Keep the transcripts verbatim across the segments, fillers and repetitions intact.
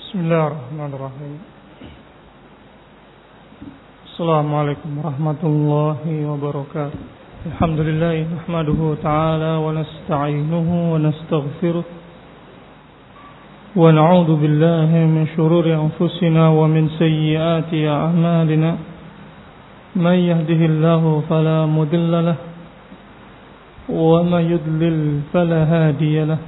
Bismillahirrahmanirrahim. Assalamualaikum warahmatullahi wabarakatuh. Alhamdulillah nahmaduhu ta'ala wa nasta'inuhu wa nastaghfiruh wa na'udzu billahi min shururi anfusina wa min sayyiati a'malina. Man yahdihillahu fala mudilla lahu wa man yudlil fala hadiya lahu.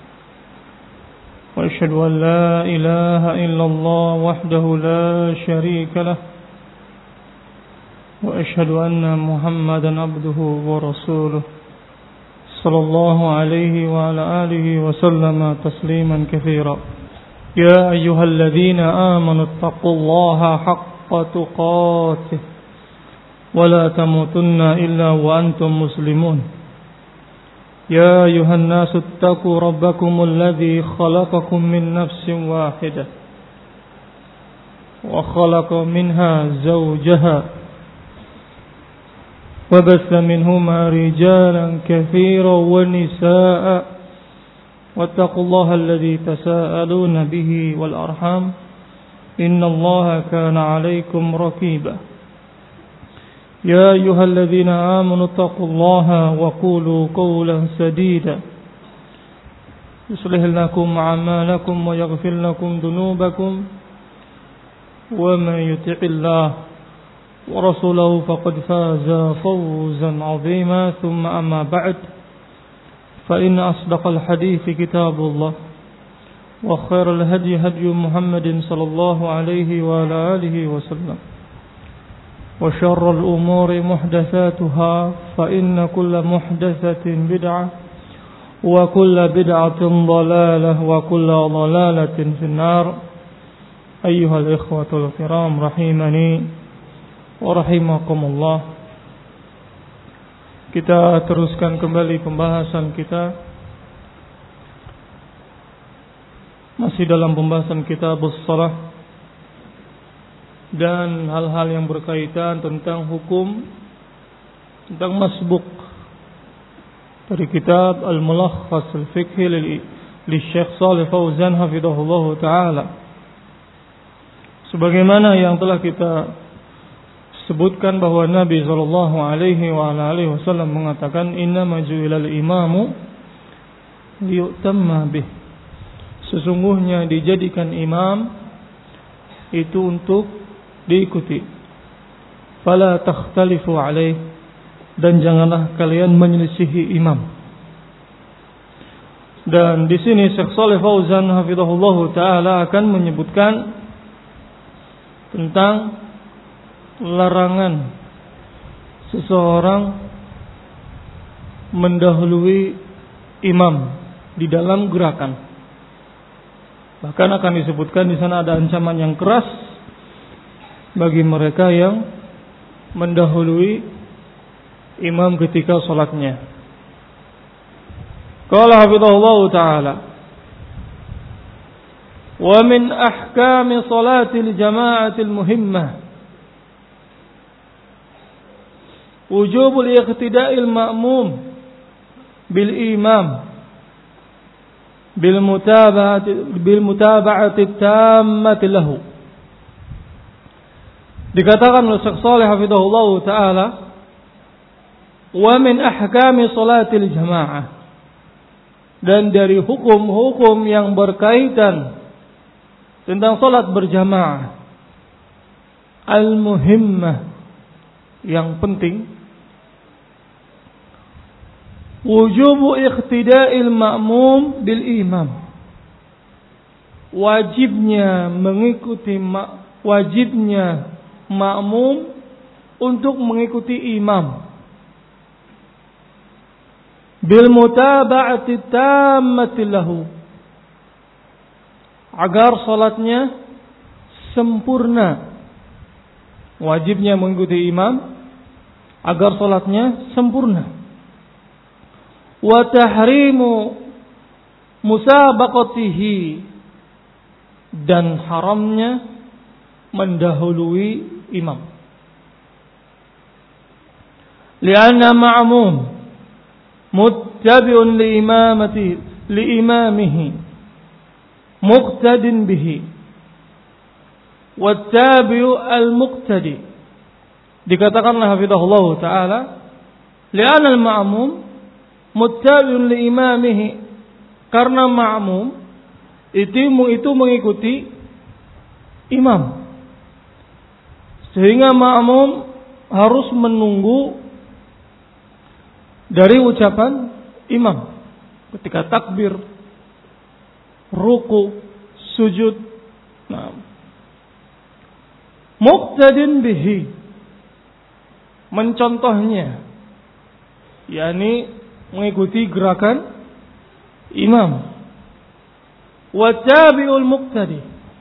وأشهد أن لا إله إلا الله وحده لا شريك له وأشهد أن محمدا عبده ورسوله صلى الله عليه وعلى آله وسلم تسليما كثيرا. يا أيها الذين آمنوا اتقوا الله حق تقاته ولا تموتن إلا وأنتم مسلمون. يا أيها الناس اتقوا ربكم الذي خلقكم من نفس واحدة وخلق منها زوجها وبث منهما رجالا كثيرا ونساء واتقوا الله الذي تساءلون به والأرحام إن الله كان عليكم رقيبا. يا أيها الذين آمنوا اتقوا الله وقولوا قولا سديدا يصلح لكم أعمالكم ويغفر لكم ذنوبكم ومن يطع الله ورسوله فقد فاز فوزا عظيما. ثم أما بعد فإن أصدق الحديث كتاب الله وخير الهدي هدي محمد صلى الله عليه وعلى آله وسلم وشر الأمور محدثاتها فإن كل محدثة بدعة وكل بدعة ضلالة وكل ضلالة في النار. أيها الإخوة الكرام رحمني ورحمكم الله. Kita teruskan kembali pembahasan kita masih dalam pembahasan Kitabus Shalah dan hal-hal yang berkaitan tentang hukum tentang masbuk dari kitab Al-Mulakhas Al-Fiqhi li Syekh Shalih Fauzan hafizahullah taala. Sebagaimana yang telah kita sebutkan bahwa Nabi sallallahu alaihi wa alihi wasallam mengatakan innama ju'ilal imamu liyutamma bih. Sesungguhnya dijadikan imam itu untuk diikuti. Fala takhtalifu alaih, dan janganlah kalian menyelisihi imam. Dan di sini Syekh Shalih Fauzan hafizahullah taala akan menyebutkan tentang larangan seseorang mendahului imam di dalam gerakan. Bahkan akan disebutkan di sana ada ancaman yang keras bagi mereka yang mendahului imam ketika salatnya. Qala hafizahullah taala wa min ahkami salatil jama'atil muhimmah wujubul iqtida'il ma'mum bil imam bil mutaba'ati bil mutaba'ati tammati lahu. Dikatakan oleh Syekh Shalih hafizahullah taala wa min ahkami salatil jamaah, dan dari hukum-hukum yang berkaitan tentang salat berjamaah al-muhimmah, yang penting, wujubu iqtida'il ma'mum bil imam, wajibnya mengikuti ma- wajibnya makmum untuk mengikuti imam bil mutaba'ati tammati lahu, agar salatnya sempurna. Wajibnya mengikuti imam agar salatnya sempurna. Wa tahrimu musabaqatihi, dan haramnya mendahului imam. Lianna ma'mum muttabi'un li imamati li imamihi muqtadin bihi, wattabi'u al-muqtadi. Dikatakanlah hafizahullah taala, li'anna al-ma'mum muttabi'un li imamihi, karena ma'mum itu itu mengikuti imam. Sehingga ma'mum harus menunggu dari ucapan imam ketika takbir, ruku, sujud. Nah, muqtadin bihi, mencontohnya, yakni mengikuti gerakan imam. Wattabi'ul muqtadi,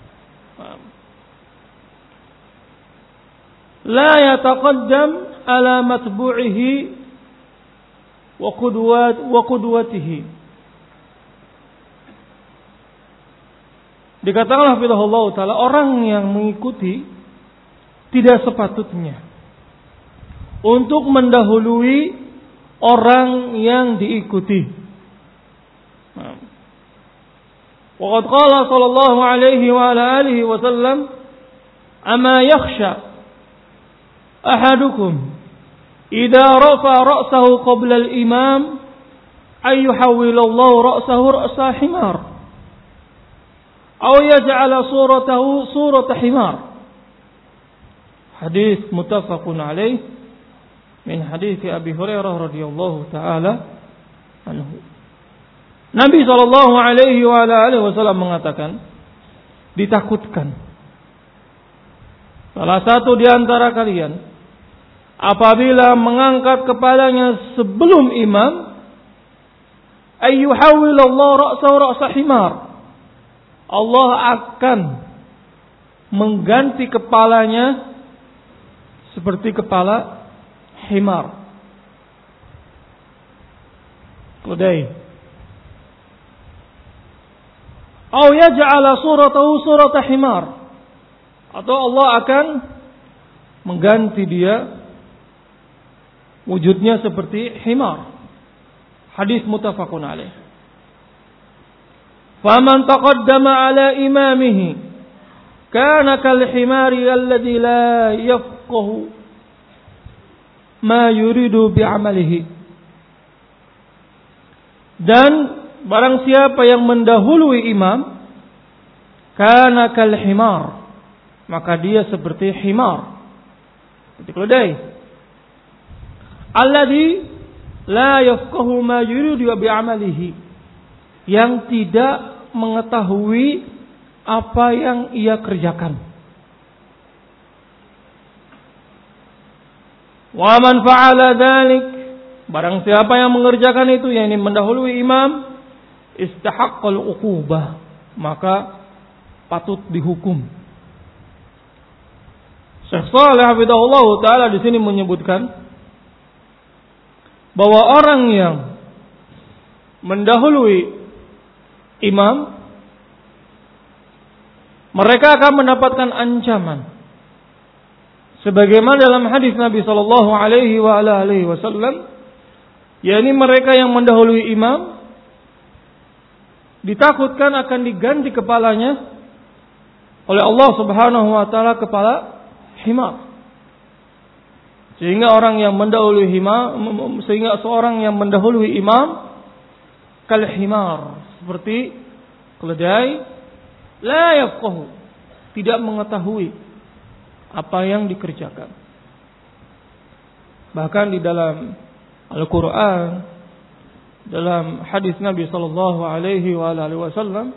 la yataqaddam ala matbu'ihi wa qudwat wa qudwatihi. Dikatakan hafizahullah taala, orang yang mengikuti tidak sepatutnya untuk mendahului orang yang diikuti. Waqad qala sallallahu alaihi wa ala alihi wasallam, ama yakhsha ahadukum idza rafa ra'sahu qabla al-imam ay yuhawwilallahu ra'sahu ra'sa himar aw yaj'ala suratahu surata himar. Hadis muttafaqun alaih min hadis Abi Hurairah radhiyallahu taala anhu. Nabi sallallahu alaihi wa alihi wasallam mengatakan, ditakutkan salah satu di antara kalian apabila mengangkat kepalanya sebelum imam, ayyuhawwilallahu ra'sahu ra'sa himar, Allah akan mengganti kepalanya seperti kepala himar, keledai. Aw yaj'ala suratahu surata himar, atau Allah akan mengganti dia wujudnya seperti himar. Hadis muttafaqun alaih. Faman taqaddama ala imamihi kana kal himari alladhi la yafqahu ma yuridu bi'amalihi. Dan barang siapa yang mendahului imam, kana kal himar, maka dia seperti himar, seperti keledai. Alladhi la yafqahu ma yuridu bi'amalihi, yang tidak mengetahui apa yang ia kerjakan. Wa man fa'ala dzalik, barang siapa yang mengerjakan itu, yakni mendahului imam, istahaqqal uqubah, maka patut dihukum. Syekh Shalih hafizahullah taala di sini menyebutkan bahwa orang yang mendahului imam, mereka akan mendapatkan ancaman. Sebagaimana dalam hadis Nabi sallallahu alaihi wa alihi wasallam, yakni mereka yang mendahului imam ditakutkan akan diganti kepalanya oleh Allah Subhanahu wa taala kepala himar. Sehingga orang yang mendahului imam, sehingga seorang yang mendahului imam kal himar, seperti keledai, la yafqahu, tidak mengetahui apa yang dikerjakan. Bahkan di dalam Al-Qur'an, dalam hadis Nabi sallallahu alaihi wa alihi wasallam,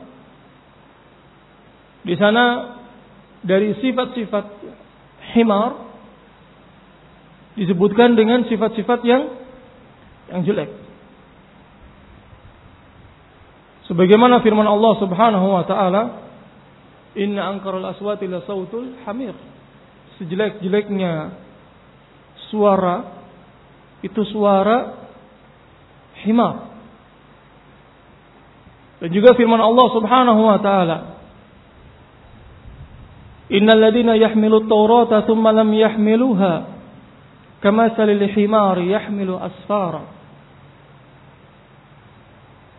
di sana dari sifat-sifat himar disebutkan dengan sifat-sifat yang yang jelek. Sebagaimana firman Allah Subhanahu wa taala, inna ankaral aswati la sautul hamir. Sejelek-jeleknya suara itu suara himar. Dan juga firman Allah Subhanahu wa taala, innal ladina yahmilut taurata thumma lam yahmiluha kamathalil himari yahmilu asfara.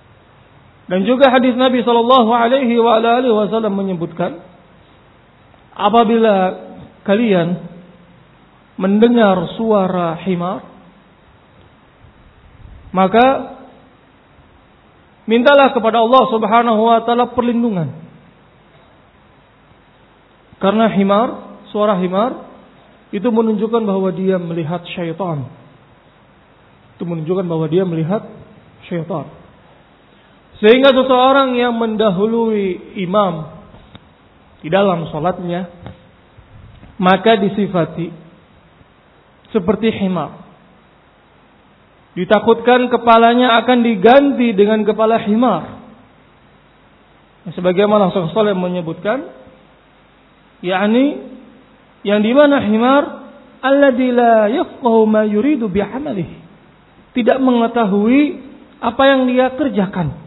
Dan juga hadis Nabi sallallahu alaihi wa alihi wasallam menyebutkan, apabila kalian mendengar suara himar, maka mintalah kepada Allah Subhanahu wa taala perlindungan. Karena himar, suara himar itu menunjukkan bahwa dia melihat syaitan. Itu menunjukkan bahwa dia melihat syaitan. Sehingga seseorang yang mendahului imam di dalam salatnya, maka disifati seperti himar. Ditakutkan kepalanya akan diganti dengan kepala himar. Sebagaimana Rasulullah menyebutkan, yakni yang di mana himar alladzi la yafqahu ma yuridu bi'amalihi, tidak mengetahui apa yang dia kerjakan,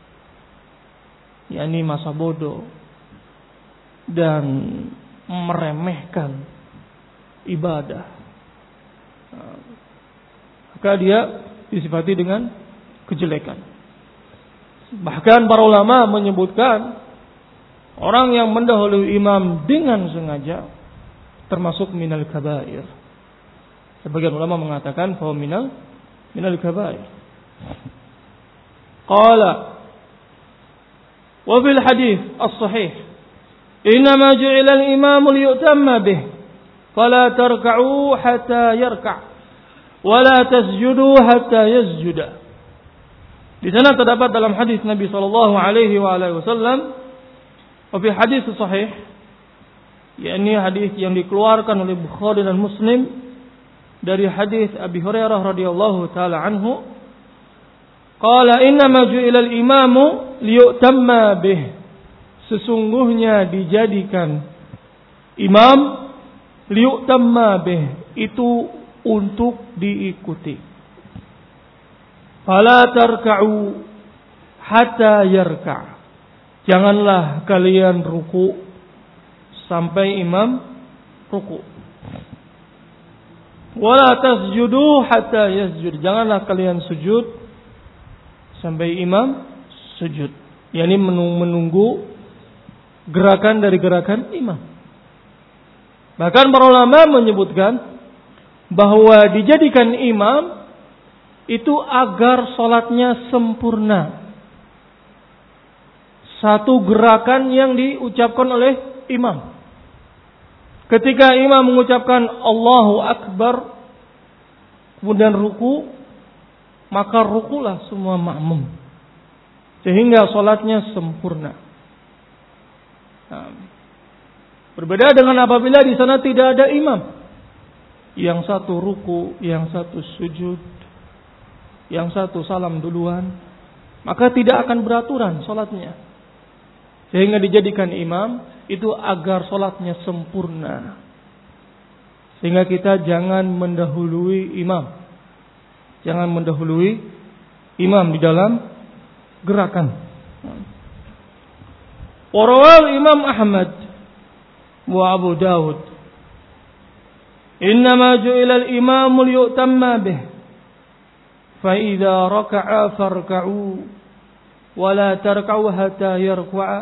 yakni masa bodoh dan meremehkan ibadah. Maka dia disifati dengan kejelekan. Bahkan para ulama menyebutkan orang yang mendahului imam dengan sengaja termasuk minal kabair. Sebagian ulama mengatakan bahwa minal minal kabair. Qala wa fil hadis as-sahih innama ju'ila al-imam liyutamma bih fala tarka'u hatta yarka' wala tasjudu hatta yasjuda. Di sana terdapat dalam hadis Nabi sallallahu alaihi wa alihi wasallam, wa fi hadis sahih, yakni hadis yang dikeluarkan oleh Bukhari dan Muslim dari hadis Abi Hurairah radhiyallahu taala anhu, qala innama ju'ila al-imamu liyutamma bih, sesungguhnya dijadikan imam liyutamma bih, itu untuk diikuti. Fala tarka'u hatta yarka', janganlah kalian ruku sampai imam ruku. Wala tasjudu hatta yasjud, janganlah kalian sujud sampai imam sujud, yakni menunggu gerakan dari gerakan imam. Bahkan para ulama menyebutkan bahwa dijadikan imam itu agar sholatnya sempurna. Satu gerakan yang diucapkan oleh imam. Ketika imam mengucapkan Allahu Akbar, kemudian ruku, maka rukulah semua makmum, sehingga sholatnya sempurna. Nah, berbeda dengan apabila di sana tidak ada imam. Yang satu ruku, yang satu sujud, yang satu salam duluan, maka tidak akan beraturan sholatnya. Sehingga dijadikan imam itu agar sholatnya sempurna. Sehingga kita jangan mendahului imam. Jangan mendahului imam di dalam gerakan. Warawal Imam Ahmad wa Abu Dawud, innama ju'ila al-imamu liyutamma bih fa idza raka'a farka'u wa la tarka'u hatta yarka'a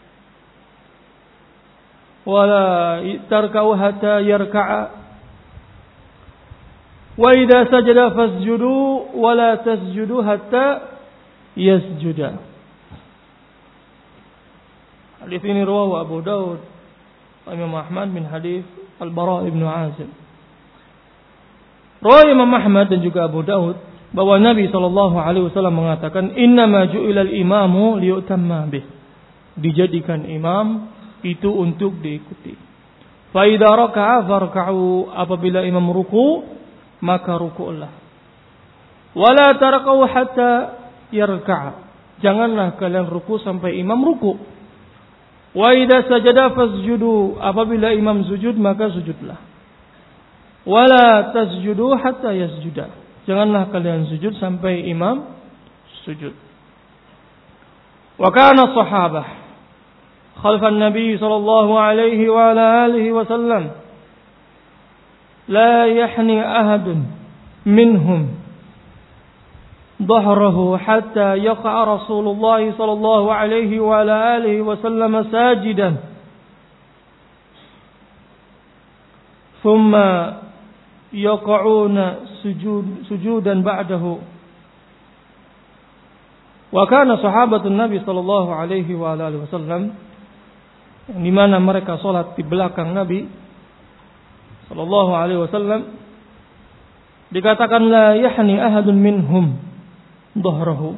wa la tarka'u hatta yarka'a wa idza sajada fasjudu wa la tasjudu hatta yasjuda. Hadis ini rawahu Abu Dawud Imam Ahmad min hadis Al-Bara' ibn Azib. Rawi Imam Ahmad dan juga Abu Daud bahwa Nabi sallallahu alaihi wasallam mengatakan innama ju'ilal imamu liyutamma bih, dijadikan imam itu untuk diikuti. Fa idza raka'a farka'u, apabila imam ruku maka ruku'lah. Wala tarka'u hatta yarka'a, janganlah kalian ruku sampai imam ruku. Wa idza sajada fasjudu, apabila imam sujud maka sujudlah. Wala tasjudu hatta yasjuda, janganlah kalian sujud sampai imam sujud. Wa kana sahabah khalfan nabi sallallahu alaihi wa ala alihi wasallam la yahni ahadun minhum ظهره حتى يقع رسول الله صلى الله عليه وعلى آله وسلم ساجدا thumma yaqa'una sujud sujudan ba'dahu. Wa kana sahabatun Nabi sallallahu alaihi wa alihi wasallam, di mana mereka salat di belakang Nabi sallallahu alaihi wasallam, dikatakan la yahni ahadun minhum dhahrahu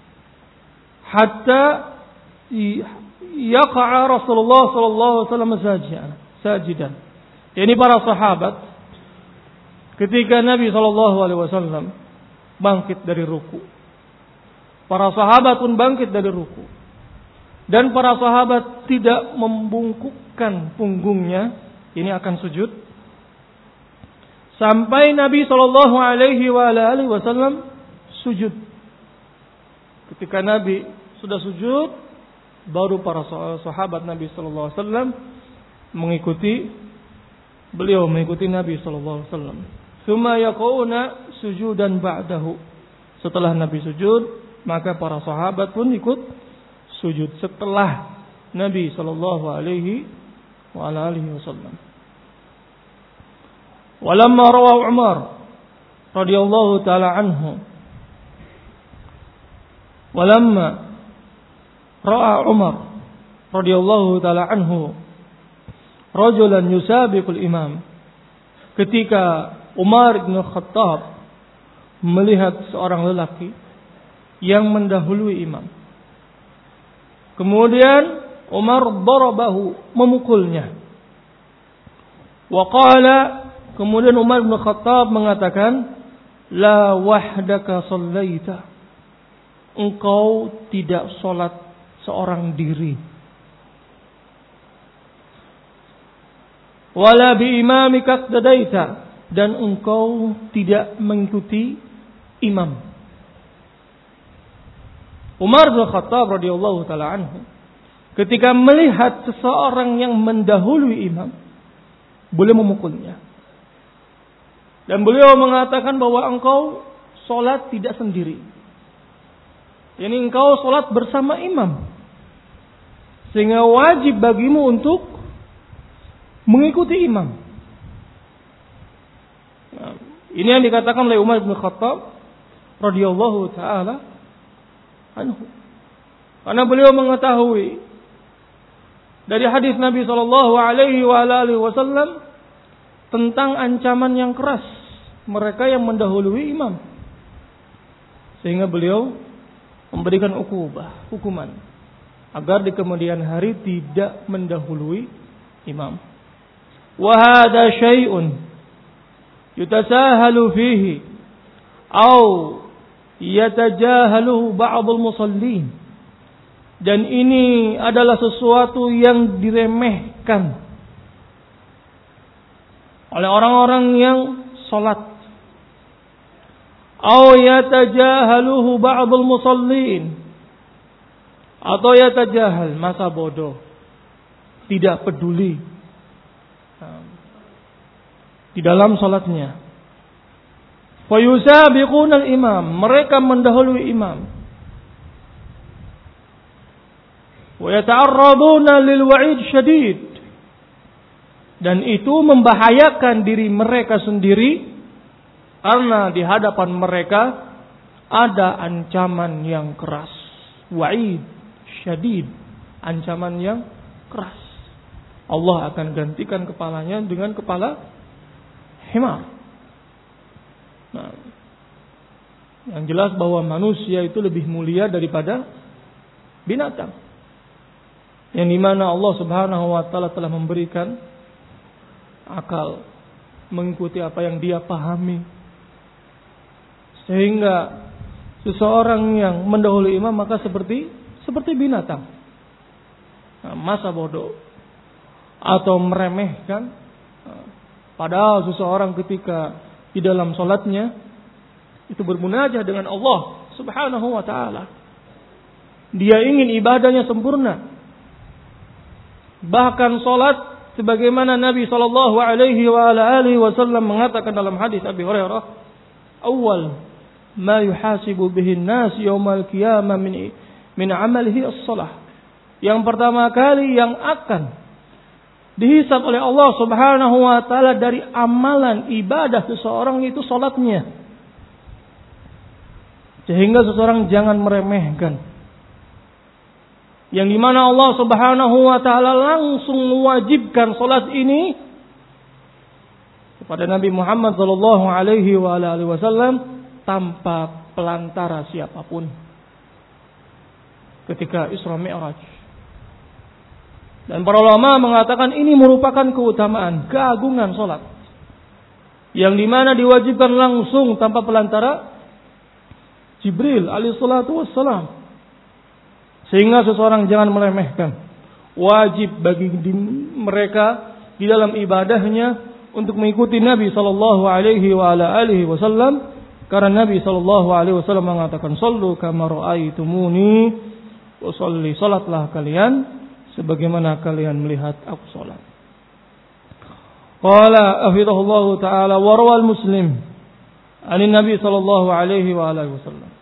hatta yaqa'a Rasulullah sallallahu alaihi wasallam sajidan. Sajidan. Ini para sahabat ketika Nabi sallallahu alaihi wasallam bangkit dari ruku. Para sahabat pun bangkit dari ruku. Dan para sahabat tidak membungkukkan punggungnya, ini akan sujud, sampai Nabi sallallahu alaihi wasallam sujud. Ketika Nabi sudah sujud, baru para sahabat Nabi sallallahu alaihi wasallam mengikuti beliau, mengikuti Nabi sallallahu alaihi wasallam. Tsumma yaquna sujudan ba'dahu. Setelah Nabi sujud, maka para sahabat pun ikut sujud setelah Nabi sallallahu alaihi wasallam. Walamma rawa Umar radhiyallahu taala anhu Walamma ra'a Umar radhiyallahu taala anhu rajulan yusabiqul imam. Ketika Umar bin Khattab melihat seorang lelaki yang mendahului imam, kemudian Umar darabahu, memukulnya. Wa qala, kemudian Umar bin Khattab mengatakan, la wahdaka sallaita, engkau tidak salat seorang diri. Wala bi imamika qtadaita, dan engkau tidak mengikuti imam. Umar bin Khattab radhiyallahu taala anhu ketika melihat seseorang yang mendahului imam, boleh memukulnya. Dan beliau mengatakan bahwa engkau salat tidak sendiri. Yani engkau salat bersama imam. Sehingga wajib bagimu untuk mengikuti imam. Nah, ini yang dikatakan oleh Umar bin Khattab radhiyallahu taala anhu. Karena beliau mengetahui dari hadis Nabi sallallahu alaihi wasallam tentang ancaman yang keras mereka yang mendahului imam. Sehingga beliau memberikan ukubah, hukuman, agar di kemudian hari tidak mendahului imam. Wa hadha syai'un yutasahalu fihi au yatajahaluhu ba'dul musallin. Dan ini adalah sesuatu yang diremehkan oleh orang-orang yang salat. Au yatajahaluhu ba'dul musallin, atau yatajahal, masa bodoh, tidak peduli di dalam salatnya. Fayusabiquna al-imam, mereka mendahului imam. Wa yata'arraduna lil wa'id syadid, dan itu membahayakan diri mereka sendiri karena di hadapan mereka ada ancaman yang keras. Wa'id syadid, ancaman yang keras. Allah akan gantikan kepalanya dengan kepala himar. Nah, yang jelas bahwa manusia itu lebih mulia daripada binatang, yang dimana Allah subhanahu wa ta'ala telah memberikan akal, mengikuti apa yang dia pahami. Sehingga seseorang yang mendahului imam maka seperti seperti binatang. Nah, masa bodoh atau meremehkan. Padahal seseorang ketika di dalam salatnya itu bermunajat dengan Allah subhanahu wa ta'ala. Dia ingin ibadahnya sempurna. Bahkan salat sebagaimana Nabi sallallahu alaihi wa alihi wasallam mengatakan dalam hadis Abi Hurairah, awal ma yuhasibu bihi an-nas yaumal qiyamah min min amalihi as-salah. Yang pertama kali yang akan dihisab oleh Allah Subhanahu wa taala dari amalan ibadah seseorang itu salatnya. Sehingga seseorang jangan meremehkan. Yang dimana Allah Subhanahu wa taala langsung mewajibkan salat ini kepada Nabi Muhammad sallallahu alaihi wa alihi wasallam tanpa pelantara siapapun ketika Isra Mi'raj. Dan para ulama mengatakan ini merupakan keutamaan, keagungan salat yang dimana diwajibkan langsung tanpa pelantara Jibril alaihi salatu wassalam. Sehingga seseorang jangan meremehkan. Wajib bagi mereka di dalam ibadahnya untuk mengikuti Nabi sallallahu alaihi wa ala alihi wasallam, karena Nabi sallallahu alaihi wasallam mengatakan sallu kama raaitumuni wa shalli, salatlah kalian sebagaimana kalian melihat aku salat. Qala hafizahullahu taala wa rawal Muslim an Nabi sallallahu alaihi wa alihi wasallam.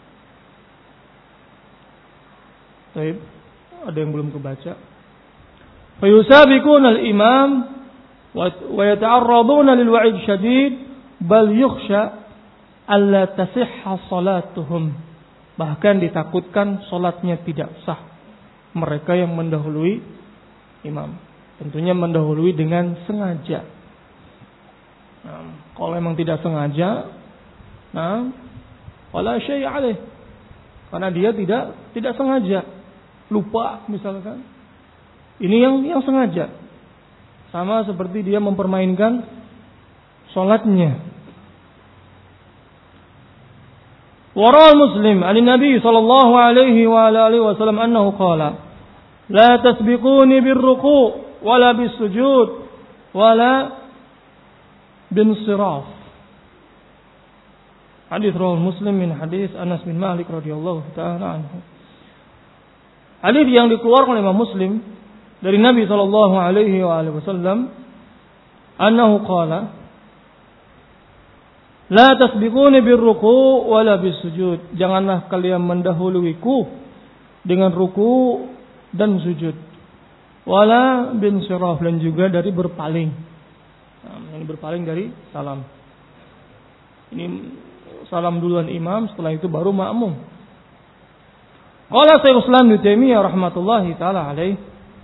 Baik, ada yang belum kebaca. Fayusabiquna al-imam wa yata'arraduna lil wa'id syadid bal yukhsha alla tasihha salatuhum. Bahkan ditakutkan salatnya tidak sah mereka yang mendahului imam. Tentunya mendahului dengan sengaja. Nah, kalau memang tidak sengaja, nah, wala syai' alaih. Karena dia tidak tidak sengaja. Lupa misalkan. Ini yang yang sengaja. Sama seperti dia mempermainkan salatnya. Wara Muslim an Nabi sallallahu alaihi wa alihi wasallam annahu qala la tasbiquni birruku' wala bisujud wala binsiraf. Hadis riwayat Muslim min hadis Anas bin Malik radhiyallahu taala anhu. Hadis yang dikeluarkan oleh Imam Muslim dari Nabi sallallahu alaihi wasallam annahu qala la tasbiquni birruku' wala bisujud. Janganlah kalian mendahuluiku dengan ruku dan sujud. Wala binsiraf, dan juga dari berpaling. Nah, ini berpaling dari salam. Ini salam duluan imam, setelah itu baru makmum. Qala Syekhul Islam Ibnu Taimiyah rahmatullahi taala alaih,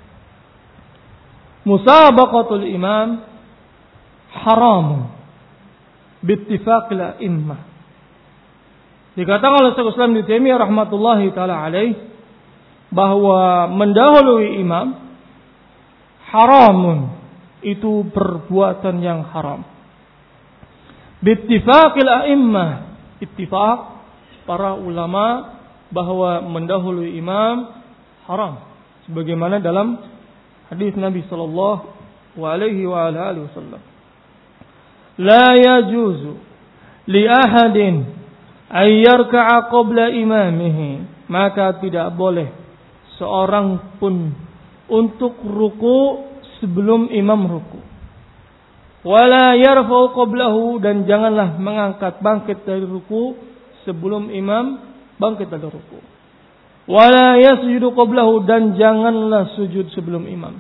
musabaqatul imam haram biittifaqil a'immah. Dikatakan oleh Syekhul Islam Ibnu Taimiyah rahmatullahi taala alaih bahwa mendahului imam haramun, itu perbuatan yang haram. Biittifaqil a'immah, ittifaq para ulama bahwa mendahului imam haram, sebagaimana dalam hadis Nabi sallallahu alaihi wa alihi wasallam, la yajuzu li ahadin ay yarka'a qabla imamihi, maka tidak boleh seorang pun untuk ruku sebelum imam ruku. Wala yarfa'u qablahu, dan janganlah mengangkat bangkit dari ruku sebelum imam bangkit dari ruku. Wala yasjudu qablahu, dan janganlah sujud sebelum imam.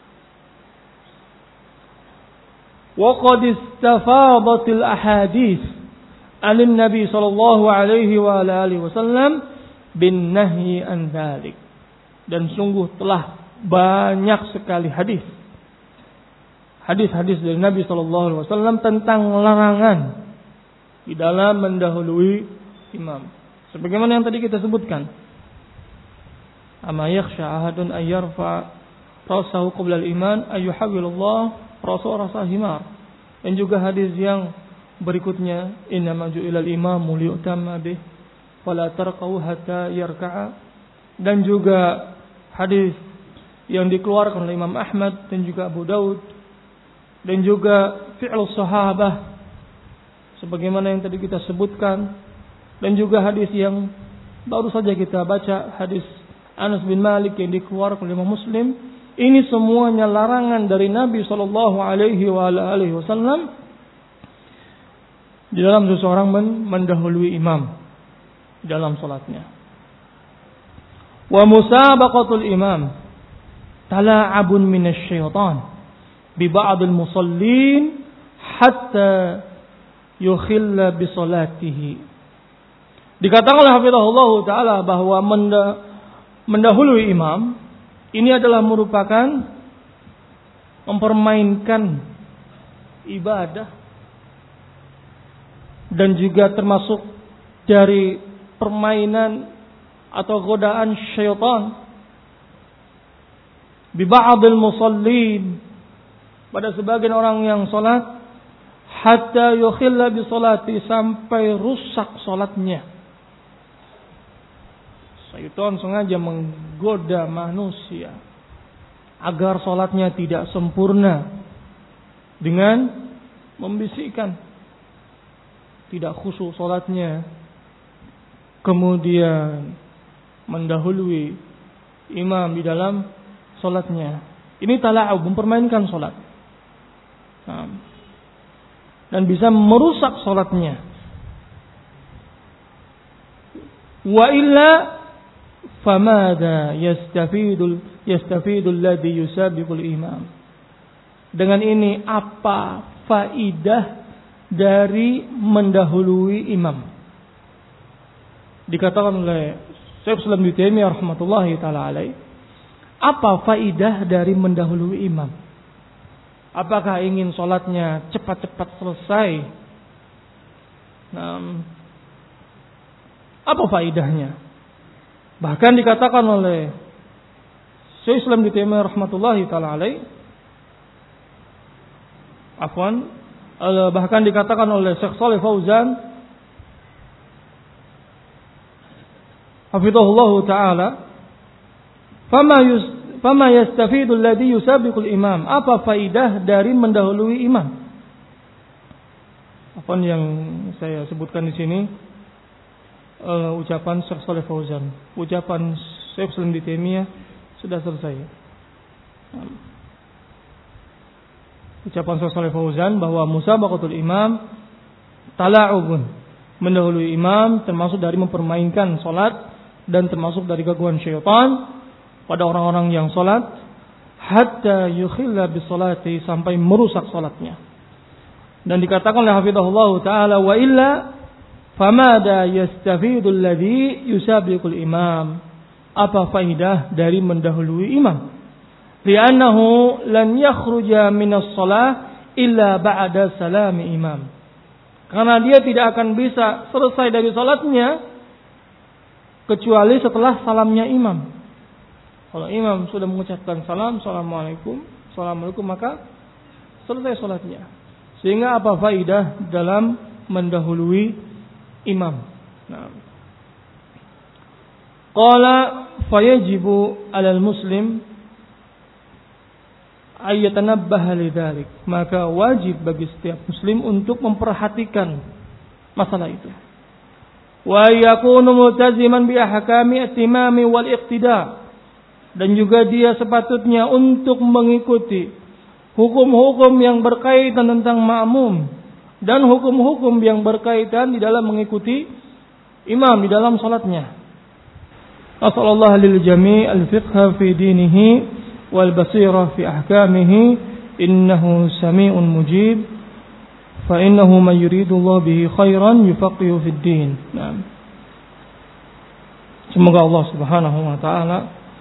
Wa qad istafadatil ahadits anin Nabi sallallahu alaihi wa alihi wasallam bin nahyi an dzalik. Dan sungguh telah banyak sekali hadis hadis-hadis dari Nabi sallallahu alaihi wasallam tentang larangan di dalam mendahului imam. Sebagaimana yang tadi kita sebutkan. Ama yakhsha ahadun ay yarfa rasahu qabla al-iman ay yuhawwilullah rasahu rasa himar. Dan juga hadis yang berikutnya, inna ma ju'ilal imamu liyutamma bih wala tarqahu hatta yarka'a. Dan juga hadis yang dikeluarkan oleh Imam Ahmad dan juga Abu Daud, dan juga fi'l sahabah sebagaimana yang tadi kita sebutkan. Dan juga hadis yang baru saja kita baca, hadis Anas bin Malik yang dikeluarkan oleh Imam Muslim. Ini semuanya larangan dari Nabi sallallahu alaihi wasallam di dalam seseorang mendahului imam dalam salatnya. Wa musabaqatul imam tala'abun minasyaitan bi ba'dil musallin hatta yukhilla bi salatihi. Dikatakan oleh hafizahullah taala bahwa mendahului imam ini adalah merupakan mempermainkan ibadah dan juga termasuk dari permainan atau godaan syaitan bi ba'dil musallin, pada sebagian orang yang salat, hatta yukhilla bi salati, sampai rusak salatnya. Syaitan sengaja menggoda manusia agar salatnya tidak sempurna dengan membisikkan, tidak khusyuk salatnya, kemudian mendahului imam di dalam salatnya. Ini tala'ub, mempermainkan salat. Nah, dan bisa merusak salatnya. Wa illa famada yastafidul yastafidul ladzi yusabiqul imam. Dengan ini apa faidah dari mendahului imam? Dikatakan oleh Syekh Islam Ibnu Taimiyah rahmatullahi taala alaih, apa faidah dari mendahului imam? Apakah ingin sholatnya cepat-cepat selesai? Nah, apa faidahnya? Bahkan dikatakan oleh Syekh Islam Ibnu Taimiyah rahmatullahi taala alaih, afwan, bahkan dikatakan oleh Syekh Shalih Fauzan hafizahullahu taala, fama yus fama yastafidu alladhi yusabiqul imam, apa faidah dari mendahului imam? Apa yang saya sebutkan di sini uh, ucapan Syekh Shalih Fauzan, ucapan Syekh Islam Ibnu Taimiyah sudah selesai. Um, ucapan Syekh Shalih Fauzan bahwa musabaqatul imam tala'ubun, mendahului imam termasuk dari mempermainkan salat dan termasuk dari gangguan syaitan pada orang-orang yang salat, hatta yukhilla bis salati, sampai merusak salatnya. Dan dikatakan oleh hafizahullah taala, wa illa famada yastafidul ladzi yusabiqul imam, apa faidah dari mendahului imam? Li'annahu lan yakhruja minas shalah illa ba'da salami imam, karena dia tidak akan bisa selesai dari salatnya kecuali setelah salamnya imam. Kalau imam sudah mengucapkan salam, assalamualaikum, assalamualaikum, maka selesai salatnya. Sehingga apa faidah dalam mendahului imam? Nah, qala fayajibu 'alal muslim ay yatanabbaha lidzalik, maka wajib bagi setiap muslim untuk memperhatikan masalah itu. Wa yakunu multaziman bi ahkami at-timami wal iqtida, dan juga dia sepatutnya untuk mengikuti hukum-hukum yang berkaitan tentang makmum dan hukum-hukum yang berkaitan di dalam mengikuti imam di dalam salatnya. As'alullah lil jami' al-fiqha fi dinihi wal basirah fi ahkamihi, innahu sami'un mujib, fa innahu man yuridullahu bihi khairan yufaqihu fid din. Nah, semoga Allah Subhanahu wa taala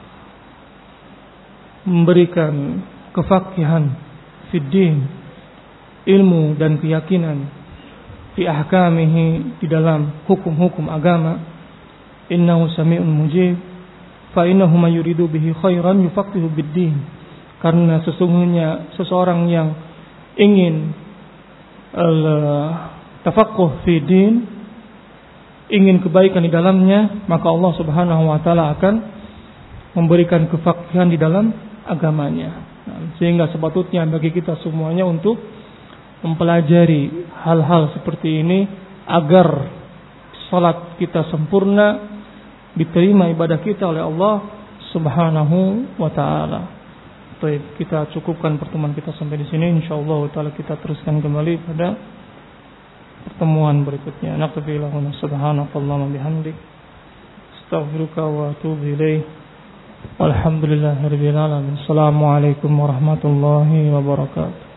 memberikan kefaqihan fid din, ilmu dan keyakinan fi ahkamihi, di dalam hukum-hukum agama. Innahu sami'un mujib, fa innahu man yuridu bihi khairan yufaqihu bid din, karena sesungguhnya seseorang yang ingin al-tafaqquh fi din, ingin kebaikan di dalamnya, maka Allah Subhanahu wa taala akan memberikan kefaqihan di dalam agamanya. Nah, sehingga sepatutnya bagi kita semuanya untuk mempelajari hal-hal seperti ini agar salat kita sempurna, diterima ibadah kita oleh Allah Subhanahu wa taala. Baik, kita cukupkan pertemuan kita sampai di sini. Insyaallah taala kita teruskan kembali pada pertemuan berikutnya. Naqbillahu subhanakallahumma bihamdik, astaghfiruka wa atubu ilaik. Walhamdulillahirabbil alamin. Assalamualaikum warahmatullahi wabarakatuh.